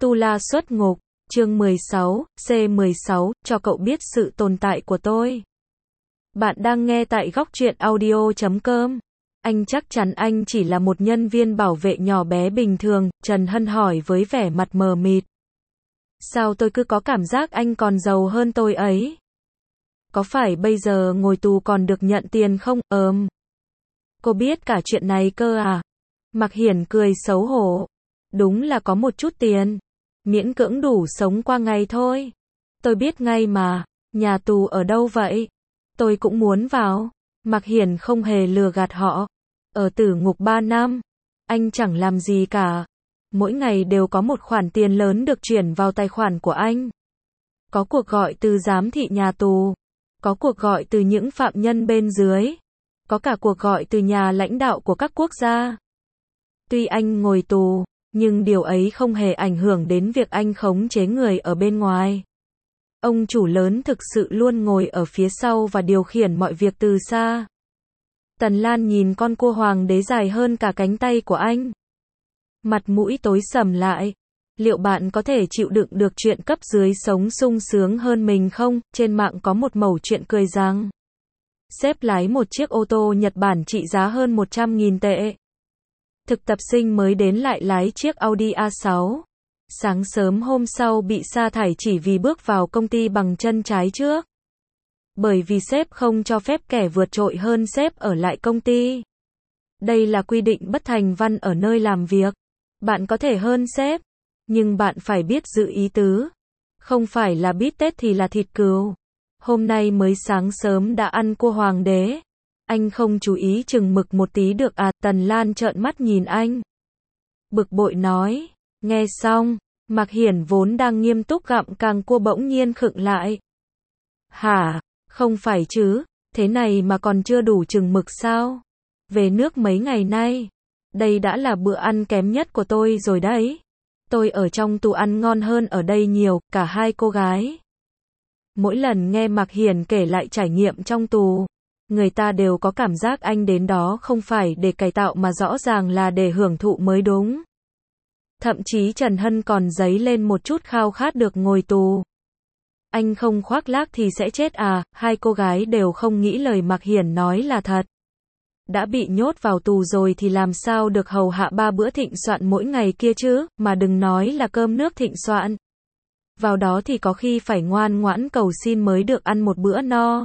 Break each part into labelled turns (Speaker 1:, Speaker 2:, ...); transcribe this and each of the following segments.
Speaker 1: Tu La xuất ngục, chương 16, C16, cho cậu biết sự tồn tại của tôi. Bạn đang nghe tại góc truyện audio.com. Anh chắc chắn anh chỉ là một nhân viên bảo vệ nhỏ bé bình thường, Trần Hân hỏi với vẻ mặt mờ mịt. Sao tôi cứ có cảm giác anh còn giàu hơn tôi ấy? Có phải bây giờ ngồi tù còn được nhận tiền không? Cô biết cả chuyện này cơ à? Mạc Hiển cười xấu hổ. Đúng là có một chút tiền. Miễn cưỡng đủ sống qua ngày thôi. Tôi biết ngay mà. Nhà tù ở đâu vậy? Tôi cũng muốn vào. Mạc Hiển không hề lừa gạt họ. Ở tử ngục 3 năm. Anh chẳng làm gì cả. Mỗi ngày đều có một khoản tiền lớn được chuyển vào tài khoản của anh. Có cuộc gọi từ giám thị nhà tù. Có cuộc gọi từ những phạm nhân bên dưới. Có cả cuộc gọi từ nhà lãnh đạo của các quốc gia. Tuy anh ngồi tù, nhưng điều ấy không hề ảnh hưởng đến việc anh khống chế người ở bên ngoài. Ông chủ lớn thực sự luôn ngồi ở phía sau và điều khiển mọi việc từ xa. Tần Lan nhìn con cua hoàng đế dài hơn cả cánh tay của anh. Mặt mũi tối sầm lại. Liệu bạn có thể chịu đựng được chuyện cấp dưới sống sung sướng hơn mình không? Trên mạng có một mẩu chuyện cười rằng sếp lái một chiếc ô tô Nhật Bản trị giá hơn 100.000 tệ. Thực tập sinh mới đến lại lái chiếc Audi A6. Sáng sớm hôm sau bị sa thải chỉ vì bước vào công ty bằng chân trái trước. Bởi vì sếp không cho phép kẻ vượt trội hơn sếp ở lại công ty. Đây là quy định bất thành văn ở nơi làm việc. Bạn có thể hơn sếp, nhưng bạn phải biết giữ ý tứ. Không phải là bít tết thì là thịt cừu. Hôm nay mới sáng sớm đã ăn cua hoàng đế. Anh không chú ý chừng mực một tí được à? Tần Lan trợn mắt nhìn anh. Bực bội nói. Nghe xong, Mạc Hiển vốn đang nghiêm túc gặm càng cua bỗng nhiên khựng lại. Hả? Không phải chứ? Thế này mà còn chưa đủ chừng mực sao? Về nước mấy ngày nay. Đây đã là bữa ăn kém nhất của tôi rồi đấy. Tôi ở trong tù ăn ngon hơn ở đây nhiều, cả hai cô gái. Mỗi lần nghe Mạc Hiển kể lại trải nghiệm trong tù, người ta đều có cảm giác anh đến đó không phải để cải tạo mà rõ ràng là để hưởng thụ mới đúng. Thậm chí Trần Hân còn dấy lên một chút khao khát được ngồi tù. Anh không khoác lác thì sẽ chết à? Hai cô gái đều không nghĩ lời Mạc Hiển nói là thật. Đã bị nhốt vào tù rồi thì làm sao được hầu hạ 3 bữa thịnh soạn mỗi ngày kia chứ, mà đừng nói là cơm nước thịnh soạn. Vào đó thì có khi phải ngoan ngoãn cầu xin mới được ăn một bữa no.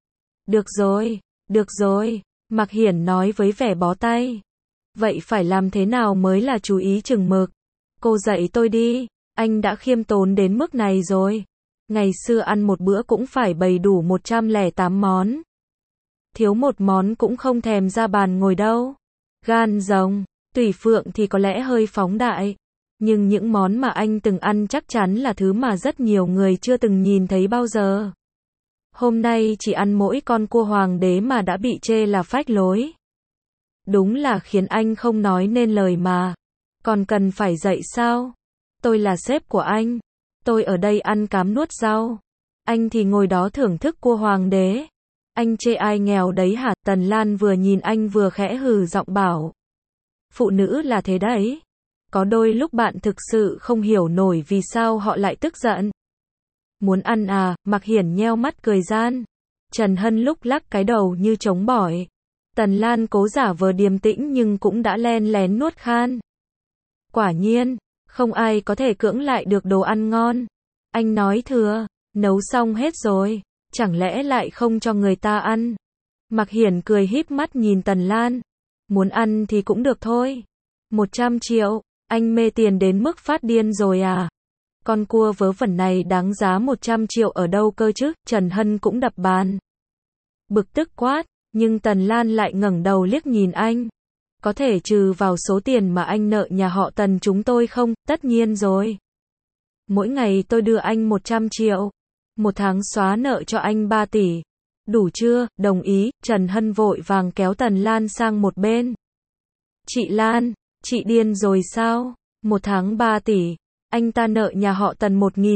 Speaker 1: Được rồi, Mạc Hiển nói với vẻ bó tay. Vậy phải làm thế nào mới là chú ý chừng mực? Cô dạy tôi đi, anh đã khiêm tốn đến mức này rồi. Ngày xưa ăn một bữa cũng phải bày đủ 108 món. Thiếu một món cũng không thèm ra bàn ngồi đâu. Gan rồng, tùy phượng thì có lẽ hơi phóng đại. Nhưng những món mà anh từng ăn chắc chắn là thứ mà rất nhiều người chưa từng nhìn thấy bao giờ. Hôm nay chỉ ăn mỗi con cua hoàng đế mà đã bị chê là phách lối. Đúng là khiến anh không nói nên lời mà. Còn cần phải dạy sao? Tôi là sếp của anh. Tôi ở đây ăn cám nuốt rau. Anh thì ngồi đó thưởng thức cua hoàng đế. Anh chê ai nghèo đấy hả? Tần Lan vừa nhìn anh vừa khẽ hừ giọng bảo. Phụ nữ là thế đấy. Có đôi lúc bạn thực sự không hiểu nổi vì sao họ lại tức giận. Muốn ăn à? Mạc Hiển nheo mắt cười gian. Trần Hân lúc lắc cái đầu như trống bỏi. Tần Lan cố giả vờ điềm tĩnh nhưng cũng đã len lén nuốt khan. Quả nhiên, không ai có thể cưỡng lại được đồ ăn ngon. Anh nói thừa, nấu xong hết rồi, chẳng lẽ lại không cho người ta ăn? Mạc Hiển cười híp mắt nhìn Tần Lan. Muốn ăn thì cũng được thôi. 100 triệu, anh mê tiền đến mức phát điên rồi à? Con cua vớ vẩn này đáng giá 100 triệu ở đâu cơ chứ? Trần Hân cũng đập bàn. Bực tức quát, nhưng Tần Lan lại ngẩng đầu liếc nhìn anh. Có thể trừ vào số tiền mà anh nợ nhà họ Tần chúng tôi không? Tất nhiên rồi. Mỗi ngày tôi đưa anh 100 triệu. Một tháng xóa nợ cho anh 3 tỷ. Đủ chưa? Đồng ý. Trần Hân vội vàng kéo Tần Lan sang một bên. Chị Lan, chị điên rồi sao? Một tháng 3 tỷ. Anh ta nợ nhà họ Tần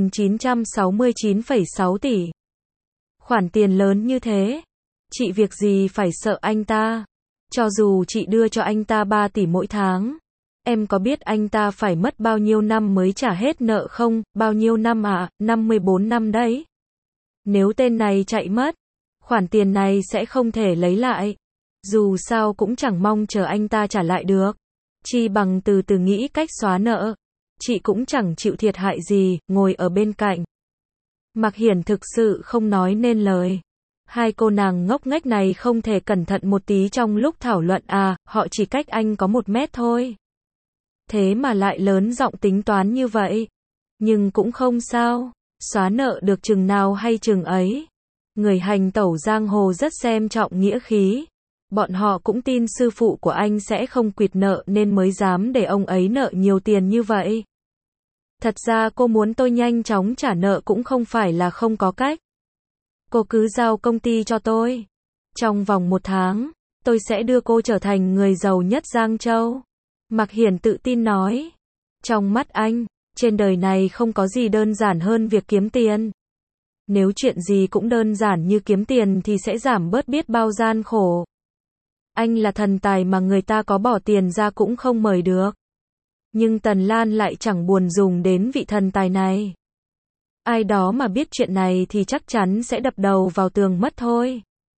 Speaker 1: 1.969,6 tỷ. Khoản tiền lớn như thế. Chị việc gì phải sợ anh ta? Cho dù chị đưa cho anh ta 3 tỷ mỗi tháng, Em có biết anh ta phải mất bao nhiêu năm mới trả hết nợ không? Bao nhiêu năm ạ? 54 năm đấy. Nếu tên này chạy mất, khoản tiền này sẽ không thể lấy lại. Dù sao cũng chẳng mong chờ anh ta trả lại được. Chi bằng từ từ nghĩ cách xóa nợ. Chị cũng chẳng chịu thiệt hại gì, ngồi ở bên cạnh. Mạc Hiển thực sự không nói nên lời. Hai cô nàng ngốc nghếch này không thể cẩn thận một tí trong lúc thảo luận à, họ chỉ cách anh có 1 mét thôi. Thế mà lại lớn giọng tính toán như vậy. Nhưng cũng không sao, xóa nợ được chừng nào hay chừng ấy. Người hành tẩu giang hồ rất xem trọng nghĩa khí. Bọn họ cũng tin sư phụ của anh sẽ không quỵt nợ nên mới dám để ông ấy nợ nhiều tiền như vậy. Thật ra cô muốn tôi nhanh chóng trả nợ cũng không phải là không có cách. Cô cứ giao công ty cho tôi. Trong vòng 1 tháng, tôi sẽ đưa cô trở thành người giàu nhất Giang Châu. Mạc Hiển tự tin nói. Trong mắt anh, trên đời này không có gì đơn giản hơn việc kiếm tiền. Nếu chuyện gì cũng đơn giản như kiếm tiền thì sẽ giảm bớt biết bao gian khổ. Anh là thần tài mà người ta có bỏ tiền ra cũng không mời được. Nhưng Tần Lan lại chẳng buồn dùng đến vị thần tài này. Ai đó mà biết chuyện này thì chắc chắn sẽ đập đầu vào tường mất thôi.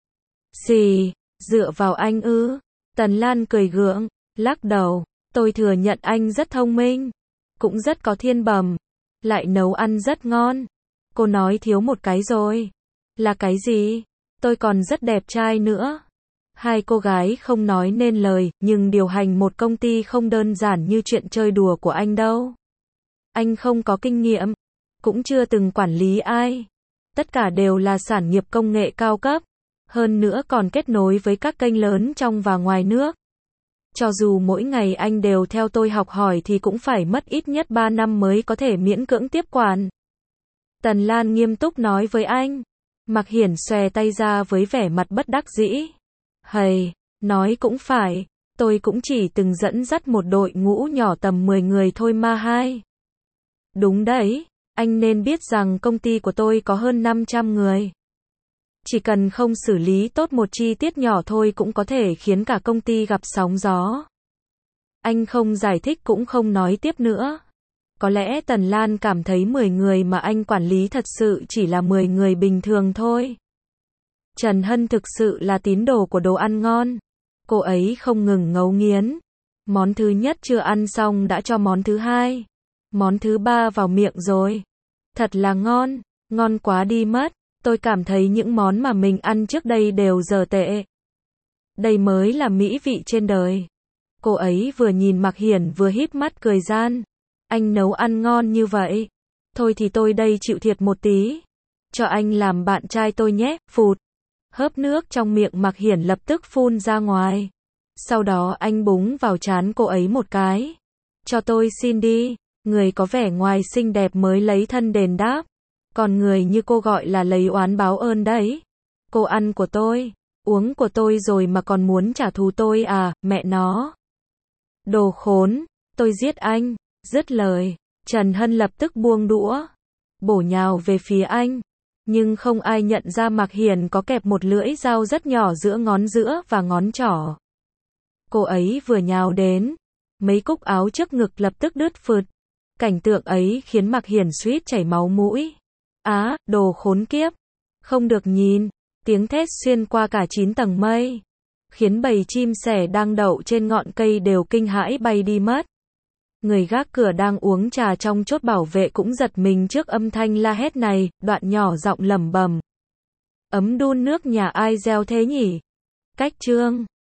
Speaker 1: Gì? Dựa vào anh ư? Tần Lan cười gượng, lắc đầu. Tôi thừa nhận anh rất thông minh, cũng rất có thiên bẩm, lại nấu ăn rất ngon. Cô nói thiếu một cái rồi. Là cái gì? Tôi còn rất đẹp trai nữa. Hai cô gái không nói nên lời, nhưng điều hành một công ty không đơn giản như chuyện chơi đùa của anh đâu. Anh không có kinh nghiệm, cũng chưa từng quản lý ai. Tất cả đều là sản nghiệp công nghệ cao cấp, hơn nữa còn kết nối với các kênh lớn trong và ngoài nước. Cho dù mỗi ngày anh đều theo tôi học hỏi thì cũng phải mất ít nhất 3 năm mới có thể miễn cưỡng tiếp quản. Tần Lan nghiêm túc nói với anh. Mạc Hiển xòe tay ra với vẻ mặt bất đắc dĩ. Hầy, nói cũng phải, tôi cũng chỉ từng dẫn dắt một đội ngũ nhỏ tầm 10 người thôi mà hai. Đúng đấy, anh nên biết rằng công ty của tôi có hơn 500 người. Chỉ cần không xử lý tốt một chi tiết nhỏ thôi cũng có thể khiến cả công ty gặp sóng gió. Anh không giải thích cũng không nói tiếp nữa. Có lẽ Tần Lan cảm thấy 10 người mà anh quản lý thật sự chỉ là 10 người bình thường thôi. Trần Hân thực sự là tín đồ của đồ ăn ngon. Cô ấy không ngừng ngấu nghiến. Món thứ nhất chưa ăn xong đã cho món thứ hai. Món thứ ba vào miệng rồi. Thật là ngon, ngon quá đi mất. Tôi cảm thấy những món mà mình ăn trước đây đều dở tệ. Đây mới là mỹ vị trên đời. Cô ấy vừa nhìn Mạc Hiển vừa híp mắt cười gian. Anh nấu ăn ngon như vậy. Thôi thì tôi đây chịu thiệt một tí. Cho anh làm bạn trai tôi nhé, phụt. Hớp nước trong miệng Mạc Hiển lập tức phun ra ngoài. Sau đó anh búng vào trán cô ấy một cái. Cho tôi xin đi. Người có vẻ ngoài xinh đẹp mới lấy thân đền đáp. Còn người như cô gọi là lấy oán báo ơn đấy. Cô ăn của tôi, uống của tôi rồi mà còn muốn trả thù tôi à, mẹ nó. Đồ khốn, tôi giết anh. Dứt lời, Trần Hân lập tức buông đũa, bổ nhào về phía anh. Nhưng không ai nhận ra Mạc Hiển có kẹp một lưỡi dao rất nhỏ giữa ngón giữa và ngón trỏ. Cô ấy vừa nhào đến, mấy cúc áo trước ngực lập tức đứt phượt. Cảnh tượng ấy khiến Mạc Hiển suýt chảy máu mũi. Á, đồ khốn kiếp. Không được nhìn. Tiếng thét xuyên qua cả 9 tầng mây. Khiến bầy chim sẻ đang đậu trên ngọn cây đều kinh hãi bay đi mất. Người gác cửa đang uống trà trong chốt bảo vệ cũng giật mình trước âm thanh la hét này, đoạn nhỏ giọng lẩm bẩm. Ấm đun nước nhà ai gieo thế nhỉ? Cách chương